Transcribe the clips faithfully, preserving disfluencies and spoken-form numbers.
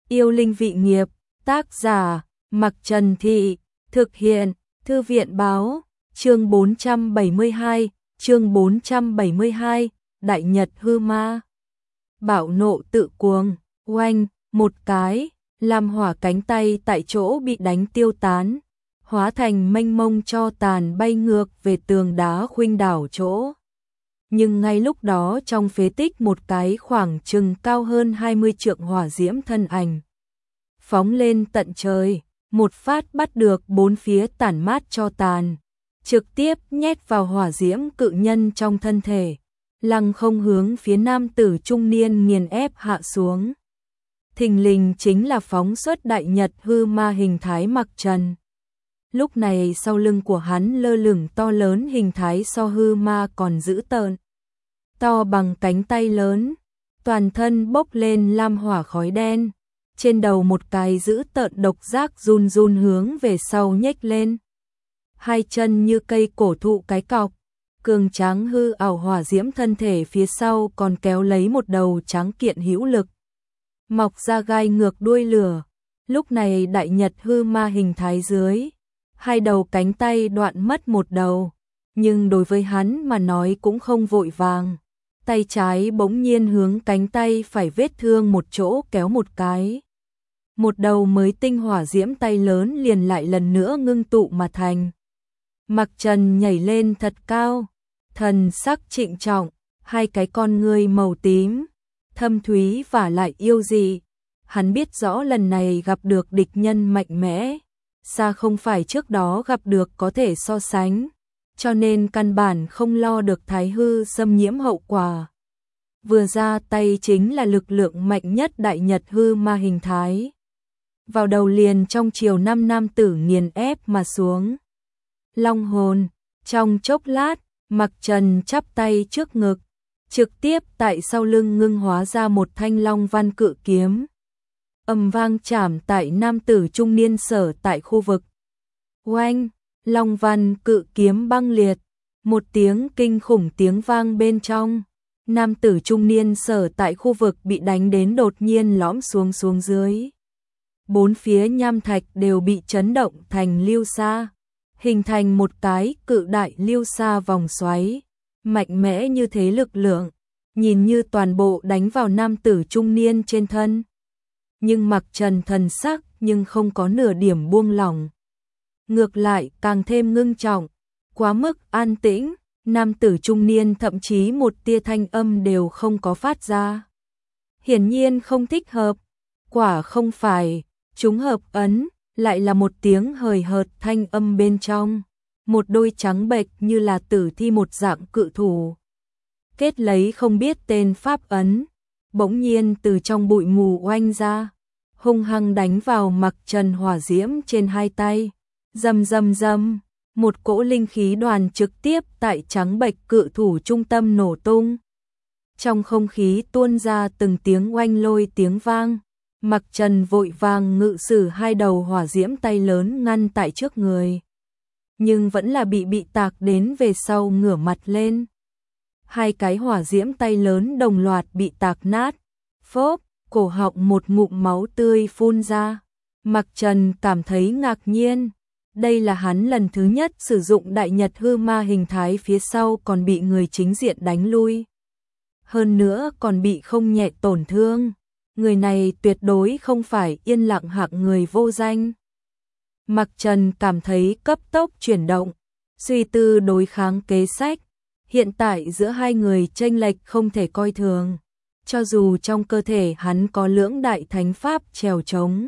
Yêu linh vị nghiệp, tác giả, Mặc Trần Thị, thực hiện, Thư viện báo, chương bốn trăm bảy mươi hai, chương bốn trăm bảy mươi hai, Đại Nhật hư ma. Bạo nộ tự cuồng, oanh, một cái, làm hỏa cánh tay tại chỗ bị đánh tiêu tán, hóa thành mênh mông tro tàn bay ngược về tường đá khuynh đảo chỗ. Nhưng ngay lúc đó trong phế tích một cái khoảng chừng cao hơn hai mươi trượng hỏa diễm thân ảnh phóng lên tận trời, một phát bắt được bốn phía tản mát tro tàn, trực tiếp nhét vào hỏa diễm cự nhân trong thân thể, lăng không hướng phía nam tử trung niên nghiền ép hạ xuống. Thình lình chính là phóng xuất Đại Nhật hư ma hình thái Mặc Trần. Lúc này sau lưng của hắn lơ lửng to lớn hình thái so hư ma còn dữ tợn, to bằng cánh tay lớn, toàn thân bốc lên lam hỏa khói đen, trên đầu một cái dữ tợn độc giác run run hướng về sau nhếch lên. Hai chân như cây cổ thụ cái cọc, cường tráng hư ảo hỏa diễm thân thể phía sau còn kéo lấy một đầu tráng kiện hữu lực, mọc ra gai ngược đuôi lửa. Lúc này Đại Nhật hư ma hình thái dưới, hai đầu cánh tay đoạn mất một đầu, nhưng đối với hắn mà nói cũng không vội vàng. Tay trái bỗng nhiên hướng cánh tay phải vết thương một chỗ kéo một cái. Một đầu mới tinh hỏa diễm tay lớn liền lại lần nữa ngưng tụ mà thành. Mặc Trần nhảy lên thật cao, thần sắc trịnh trọng, hai cái con ngươi màu tím, thâm thúy và lại yêu dị. Hắn biết rõ lần này gặp được địch nhân mạnh mẽ, xa không phải trước đó gặp được có thể so sánh, cho nên căn bản không lo được thái hư xâm nhiễm hậu quả. Vừa ra tay chính là lực lượng mạnh nhất Đại Nhật hư ma hình thái. Vào đầu liền trong chiều năm nam tử nghiền ép mà xuống. Long hồn, trong chốc lát, Mặc Trần chắp tay trước ngực, trực tiếp tại sau lưng ngưng hóa ra một thanh long văn cự kiếm. Ầm vang chạm tại nam tử trung niên sở tại khu vực. Oanh, long văn cự kiếm băng liệt, một tiếng kinh khủng tiếng vang bên trong. Nam tử trung niên sở tại khu vực bị đánh đến đột nhiên lõm xuống xuống dưới. Bốn phía nham thạch đều bị chấn động thành lưu sa, hình thành một cái cự đại lưu sa vòng xoáy, mạnh mẽ như thế lực lượng, nhìn như toàn bộ đánh vào nam tử trung niên trên thân. Nhưng Mặc Trần thần sắc nhưng không có nửa điểm buông lỏng. Ngược lại càng thêm ngưng trọng, quá mức an tĩnh, nam tử trung niên thậm chí một tia thanh âm đều không có phát ra. Hiển nhiên không thích hợp, quả không phải, trúng hợp ấn, lại là một tiếng hời hợt thanh âm bên trong. Một đôi trắng bệch như là tử thi một dạng cự thủ, kết lấy không biết tên pháp ấn, bỗng nhiên từ trong bụi mù oanh ra, hung hăng đánh vào Mặc Trần hỏa diễm trên hai tay. Rầm rầm rầm, một cỗ linh khí đoàn trực tiếp tại trắng bệch cự thủ trung tâm nổ tung. Trong không khí tuôn ra từng tiếng oanh lôi tiếng vang. Mặc Trần vội vàng ngự sử hai đầu hỏa diễm tay lớn ngăn tại trước người, nhưng vẫn là bị bị tạc đến về sau ngửa mặt lên. Hai cái hỏa diễm tay lớn đồng loạt bị tạc nát, phốp, cổ họng một ngụm máu tươi phun ra. Mặc Trần cảm thấy ngạc nhiên, đây là hắn lần thứ nhất sử dụng Đại Nhật hư ma hình thái phía sau còn bị người chính diện đánh lui. Hơn nữa còn bị không nhẹ tổn thương. Người này tuyệt đối không phải yên lặng hạng người vô danh. Mặc Trần cảm thấy cấp tốc chuyển động, suy tư đối kháng kế sách. Hiện tại giữa hai người chênh lệch không thể coi thường. Cho dù trong cơ thể hắn có lưỡng đại thánh pháp trèo trống,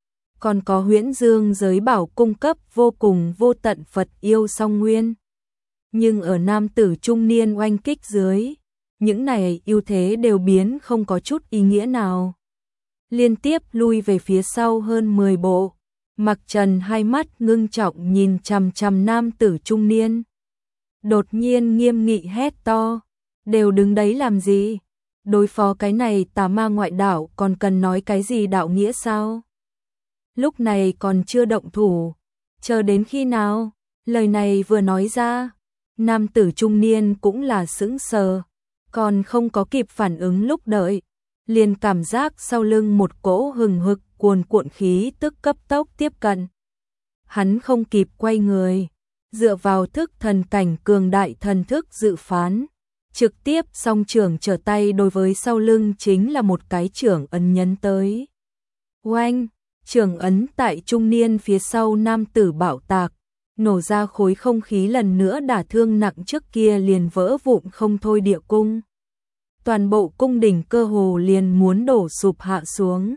còn có huyễn dương giới bảo cung cấp vô cùng vô tận Phật yêu song nguyên. Nhưng ở nam tử trung niên oanh kích dưới, những này ưu thế đều biến không có chút ý nghĩa nào. Liên tiếp lui về phía sau hơn mười bộ, Mặc Trần hai mắt ngưng trọng nhìn chằm chằm nam tử trung niên. Đột nhiên nghiêm nghị hét to, đều đứng đấy làm gì? Đối phó cái này tà ma ngoại đạo còn cần nói cái gì đạo nghĩa sao? Lúc này còn chưa động thủ, chờ đến khi nào? Lời này vừa nói ra, nam tử trung niên cũng là sững sờ, còn không có kịp phản ứng lúc đợi. liền cảm giác sau lưng một cỗ hừng hực cuồn cuộn khí tức cấp tốc tiếp cận. Hắn không kịp quay người, dựa vào thức thần cảnh cường đại thần thức dự phán, trực tiếp song trưởng trở tay đối với sau lưng chính là một cái trưởng ấn nhấn tới. Oanh, trưởng ấn tại trung niên phía sau nam tử bạo tạc, nổ ra khối không khí lần nữa đả thương nặng trước kia liền vỡ vụn không thôi địa cung. Toàn bộ cung đình cơ hồ liền muốn đổ sụp hạ xuống.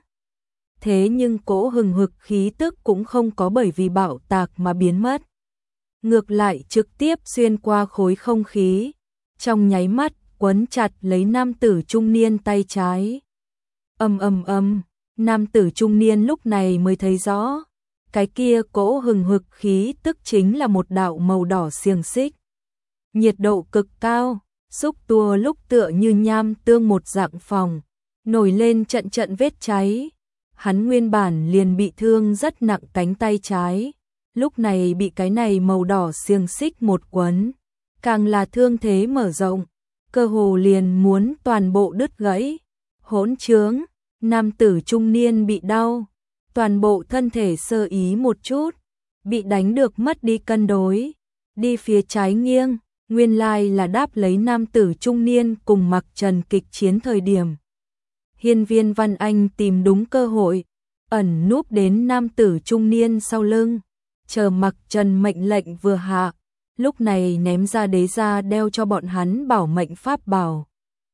Thế nhưng cỗ hừng hực khí tức cũng không có bởi vì bạo tạc mà biến mất. Ngược lại trực tiếp xuyên qua khối không khí, trong nháy mắt quấn chặt lấy nam tử trung niên tay trái. Ầm ầm ầm, nam tử trung niên lúc này mới thấy rõ, cái kia cỗ hừng hực khí tức chính là một đạo màu đỏ xiềng xích. Nhiệt độ cực cao, xúc tua lúc tựa như nham tương một dạng phòng, nổi lên trận trận vết cháy. Hắn nguyên bản liền bị thương rất nặng cánh tay trái, lúc này bị cái này màu đỏ xiềng xích một quấn, càng là thương thế mở rộng, cơ hồ liền muốn toàn bộ đứt gãy. Hỗn trướng, nam tử trung niên bị đau, toàn bộ thân thể sơ ý một chút, bị đánh được mất đi cân đối, đi phía trái nghiêng, nguyên lai là đáp lấy nam tử trung niên cùng Mặc Trần kịch chiến thời điểm. Hiên Viên Văn Anh tìm đúng cơ hội, ẩn núp đến nam tử trung niên sau lưng, chờ Mặc Trần mệnh lệnh vừa hạ, lúc này ném ra đế gia đeo cho bọn hắn bảo mệnh pháp bảo.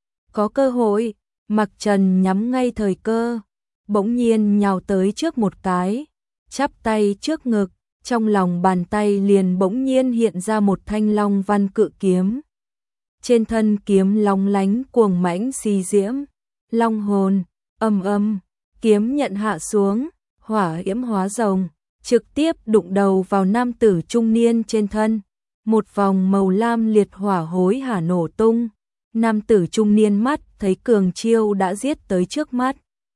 Có cơ hội, Mặc Trần nhắm ngay thời cơ, bỗng nhiên nhào tới trước một cái, chắp tay trước ngực, trong lòng bàn tay liền bỗng nhiên hiện ra một thanh long văn cự kiếm. Trên thân kiếm long lánh cuồng mãnh xì diễm, long hồn, âm âm, kiếm nhận hạ xuống, hỏa yểm hóa rồng, trực tiếp đụng đầu vào nam tử trung niên trên thân. Một vòng màu lam liệt hỏa hối hả nổ tung, nam tử trung niên mắt thấy cường chiêu đã giết tới trước mắt.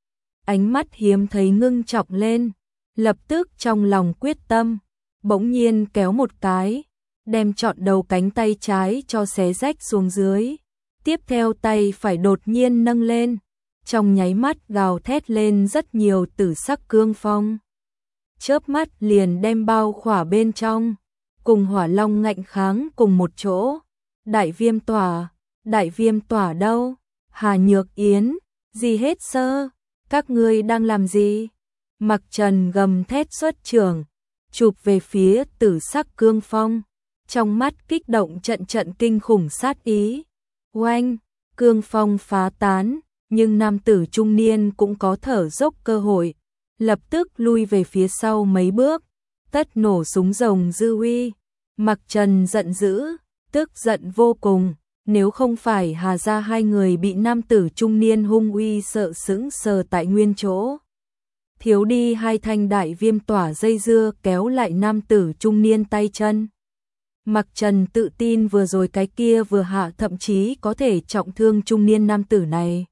Ánh mắt hiếm thấy ngưng trọng lên, lập tức trong lòng quyết tâm, bỗng nhiên kéo một cái, đem trọn đầu cánh tay trái cho xé rách xuống dưới. Tiếp theo tay phải đột nhiên nâng lên, trong nháy mắt gào thét lên rất nhiều tử sắc cương phong. Chớp mắt liền đem bao khỏa bên trong, cùng hỏa long ngạnh kháng cùng một chỗ. Đại viêm tỏa, đại viêm tỏa đâu? Hà Nhược Yến, gì hết sơ? Các ngươi đang làm gì? Mặc Trần gầm thét xuất trường, chụp về phía tử sắc cương phong, trong mắt kích động trận trận kinh khủng sát ý. Oanh, cương phong phá tán, nhưng nam tử trung niên cũng có thở dốc cơ hội, lập tức lui về phía sau mấy bước, tất nổ súng rồng dư uy. Mặc Trần giận dữ, tức giận vô cùng, nếu không phải Hà gia hai người bị nam tử trung niên hung uy sợ sững sờ tại nguyên chỗ, thiếu đi hai thanh đại viêm tỏa dây dưa kéo lại nam tử trung niên tay chân. Mặc Trần tự tin vừa rồi cái kia vừa hạ thậm chí có thể trọng thương trung niên nam tử này.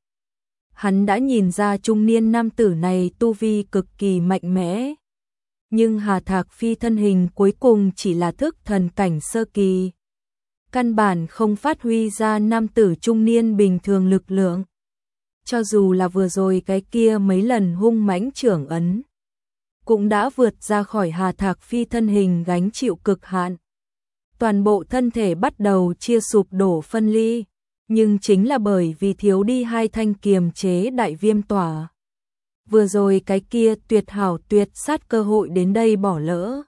Hắn đã nhìn ra trung niên nam tử này tu vi cực kỳ mạnh mẽ. Nhưng Hà Thạc Phi thân hình cuối cùng chỉ là thức thần cảnh sơ kỳ. Căn bản không phát huy ra nam tử trung niên bình thường lực lượng. Cho dù là vừa rồi cái kia mấy lần hung mãnh trưởng ấn, cũng đã vượt ra khỏi Hà Thạc Phi thân hình gánh chịu cực hạn. Toàn bộ thân thể bắt đầu chia sụp đổ phân ly, nhưng chính là bởi vì thiếu đi hai thanh kiềm chế đại viêm tỏa. Vừa rồi cái kia tuyệt hảo tuyệt sát cơ hội đến đây bỏ lỡ.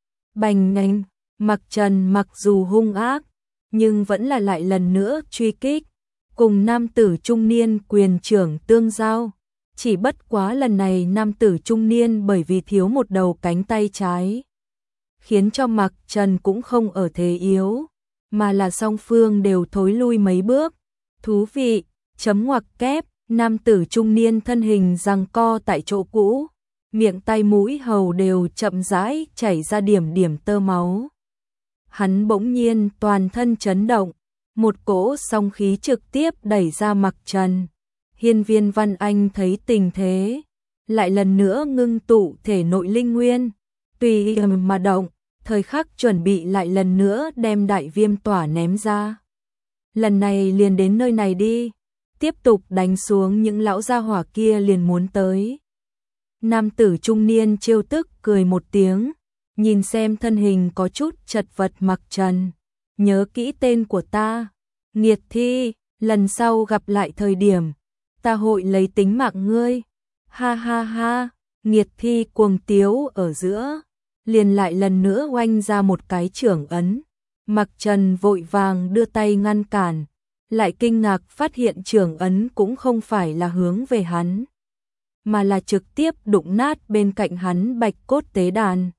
Bành nhanh, Mặc Trần mặc dù hung ác, nhưng vẫn là lại lần nữa truy kích, cùng nam tử trung niên quyền trưởng tương giao. Chỉ bất quá lần này nam tử trung niên bởi vì thiếu một đầu cánh tay trái, khiến cho Mặc Trần cũng không ở thế yếu, mà là song phương đều thối lui mấy bước. Thú vị, chấm ngoặc kép, nam tử trung niên thân hình giằng co tại chỗ cũ, miệng tay mũi hầu đều chậm rãi chảy ra điểm điểm tơ máu. Hắn bỗng nhiên toàn thân chấn động, một cỗ song khí trực tiếp đẩy ra Mặc Trần. Hiên Viên Văn Anh thấy tình thế, lại lần nữa ngưng tụ thể nội linh nguyên, tùy ý mà động, thời khắc chuẩn bị lại lần nữa đem đại viêm tỏa ném ra. Lần này liền đến nơi này đi. tiếp tục đánh xuống những lão gia hỏa kia liền muốn tới. Nam tử trung niên trêu tức cười một tiếng, nhìn xem thân hình có chút chật vật Mặc Trần, nhớ kỹ tên của ta, nghiệt thi, lần sau gặp lại thời điểm, ta hội lấy tính mạng ngươi. Ha ha ha, nghiệt thi cuồng tiếu ở giữa, liền lại lần nữa oanh ra một cái chưởng ấn. Mặc Trần vội vàng đưa tay ngăn cản, lại kinh ngạc phát hiện chưởng ấn cũng không phải là hướng về hắn, mà là trực tiếp đụng nát bên cạnh hắn bạch cốt tế đàn.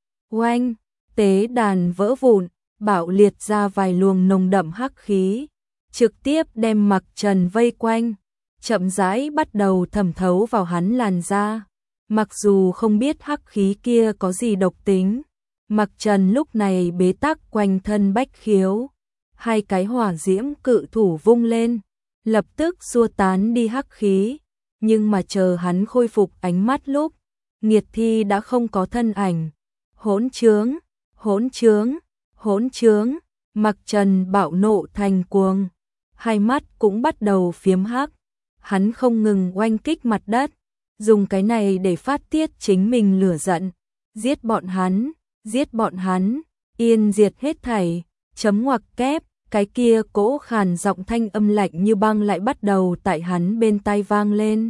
Oanh, tế đàn vỡ vụn, bạo liệt ra vài luồng nồng đậm hắc khí, trực tiếp đem Mặc Trần vây quanh, chậm rãi bắt đầu thẩm thấu vào hắn làn da. Mặc dù không biết hắc khí kia có gì độc tính, Mặc Trần lúc này bế tắc quanh thân bách khiếu, hai cái hỏa diễm cự thủ vung lên, lập tức xua tán đi hắc khí, nhưng mà chờ hắn khôi phục ánh mắt lúc, nghiệt thi đã không có thân ảnh. Hỗn trướng, hỗn trướng, hỗn trướng, Mặc Trần bạo nộ thành cuồng, hai mắt cũng bắt đầu phiếm hắc, hắn không ngừng oanh kích mặt đất, dùng cái này để phát tiết chính mình lửa giận, giết bọn hắn, giết bọn hắn, yên diệt hết thảy, chấm ngoặc kép, cái kia cỗ khàn giọng thanh âm lạnh như băng lại bắt đầu tại hắn bên tai vang lên.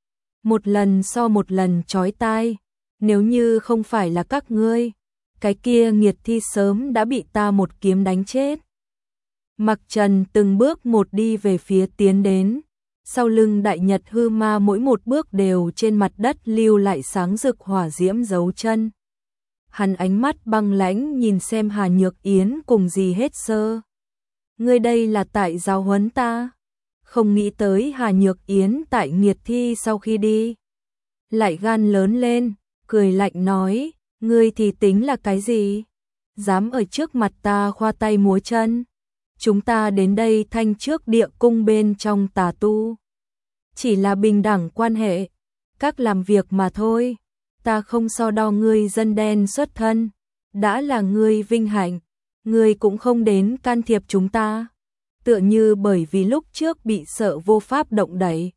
Một lần so một lần chói tai, nếu như không phải là các ngươi, cái kia nghiệt thi sớm đã bị ta một kiếm đánh chết. Mặc Trần từng bước một đi về phía tiến đến, sau lưng đại nhật hư ma mỗi một bước đều trên mặt đất lưu lại sáng rực hỏa diễm dấu chân. Hắn ánh mắt băng lãnh nhìn xem Hà Nhược Yến cùng Dì Hết Sơ. Ngươi đây là tại giáo huấn ta? Không nghĩ tới Hà Nhược Yến tại nghiệt thi sau khi đi, lại gan lớn lên, cười lạnh nói, ngươi thì tính là cái gì? Dám ở trước mặt ta khoa tay múa chân? Chúng ta đến đây thanh trước địa cung bên trong tà tu, chỉ là bình đẳng quan hệ, các làm việc mà thôi, ta không so đo ngươi dân đen xuất thân, đã là ngươi vinh hạnh, ngươi cũng không đến can thiệp chúng ta. Tựa như bởi vì lúc trước bị sợ vô pháp động đậy,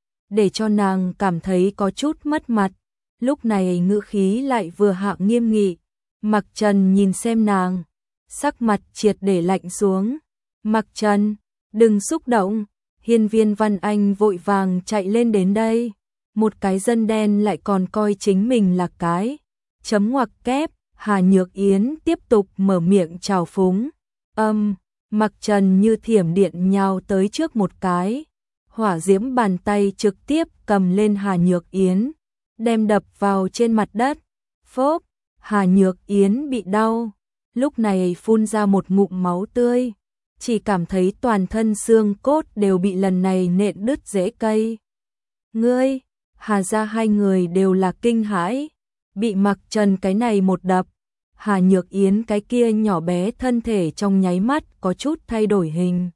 để cho nàng cảm thấy có chút mất mặt, lúc này ngữ khí lại vừa hạ nghiêm nghị. Mặc Trần nhìn xem nàng, sắc mặt triệt để lạnh xuống. Mặc Trần, đừng xúc động. Hiên Viên Văn Anh vội vàng chạy lên đến đây, một cái dân đen lại còn coi chính mình là cái chấm ngoặc kép. Hà Nhược Yến tiếp tục mở miệng trào phúng. Âm, Mặc Trần như thiểm điện nhào tới trước một cái, hỏa diễm bàn tay trực tiếp cầm lên Hà Nhược Yến, đem đập vào trên mặt đất. Phốp, Hà Nhược Yến bị đau, lúc này phun ra một ngụm máu tươi, chỉ cảm thấy toàn thân xương cốt đều bị lần này nện đứt rễ cây. Ngươi, Hà gia hai người đều là kinh hãi, bị Mặc Trần cái này một đập, Hà Nhược Yến cái kia nhỏ bé thân thể trong nháy mắt có chút thay đổi hình.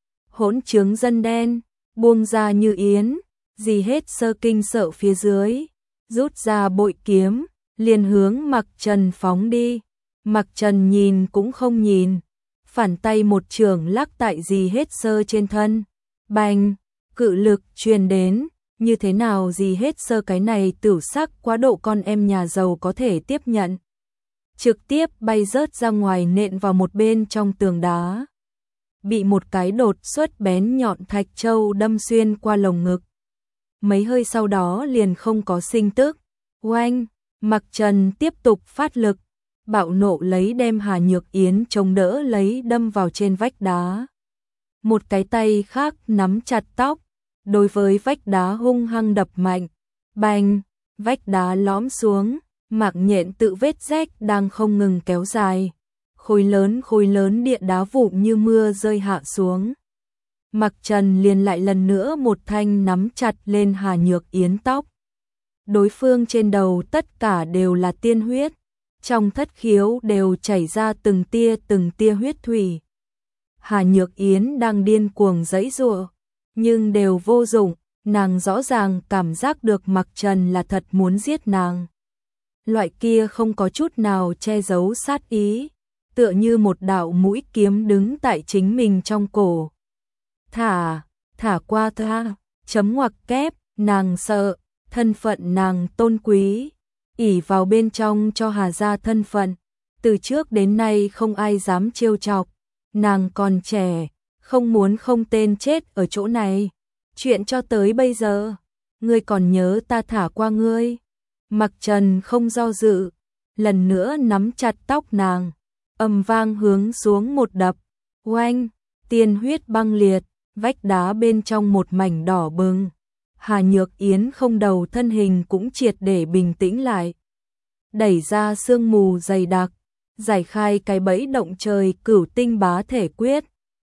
Hỗn trướng dân đen, buông ra Như Yến, Dì Hết Sơ kinh sợ phía dưới, rút ra bội kiếm, liền hướng Mặc Trần phóng đi. Mặc Trần nhìn cũng không nhìn, phản tay một chưởng lắc tại Dì Hết Sơ trên thân. Bành, cự lực truyền đến, như thế nào Dì Hết Sơ cái này tửu sắc quá độ con em nhà giàu có thể tiếp nhận. Trực tiếp bay rớt ra ngoài nện vào một bên trong tường đá. Bị một cái đột xuất bén nhọn thạch châu đâm xuyên qua lồng ngực. Mấy hơi sau đó liền không có sinh tức. Oanh, Mặc Trần tiếp tục phát lực, bạo nộ lấy đem Hà Nhược Yến chống đỡ lấy đâm vào trên vách đá. Một cái tay khác nắm chặt tóc, đối với vách đá hung hăng đập mạnh. Bành, vách đá lõm xuống, mạng nhện tự vết rách đang không ngừng kéo dài. Khối lớn khối lớn địa đá vụn như mưa rơi hạ xuống. Mặc Trần liền lại lần nữa một thanh nắm chặt lên Hà Nhược Yến tóc. Đối phương trên đầu tất cả đều là tiên huyết, trong thất khiếu đều chảy ra từng tia từng tia huyết thủy. Hà Nhược Yến đang điên cuồng giãy giụa, nhưng đều vô dụng, nàng rõ ràng cảm giác được Mặc Trần là thật muốn giết nàng. Loại kia không có chút nào che giấu sát ý, tựa như một đạo mũi kiếm đứng tại chính mình trong cổ. Thả, thả qua tha, chấm ngoặc kép, nàng sợ, thân phận nàng tôn quý, ỷ vào bên trong cho Hà gia thân phận, từ trước đến nay không ai dám trêu chọc, nàng còn trẻ, không muốn không tên chết ở chỗ này. Chuyện cho tới bây giờ, ngươi còn nhớ ta thả qua ngươi? Mặc Trần không do dự, lần nữa nắm chặt tóc nàng, ầm vang hướng xuống một đập, oanh, tiên huyết băng liệt, vách đá bên trong một mảnh đỏ bừng. Hà Nhược Yến không đầu thân hình cũng triệt để bình tĩnh lại. Đẩy ra sương mù dày đặc, giải khai cái bẫy động trời cửu tinh bá thể quyết,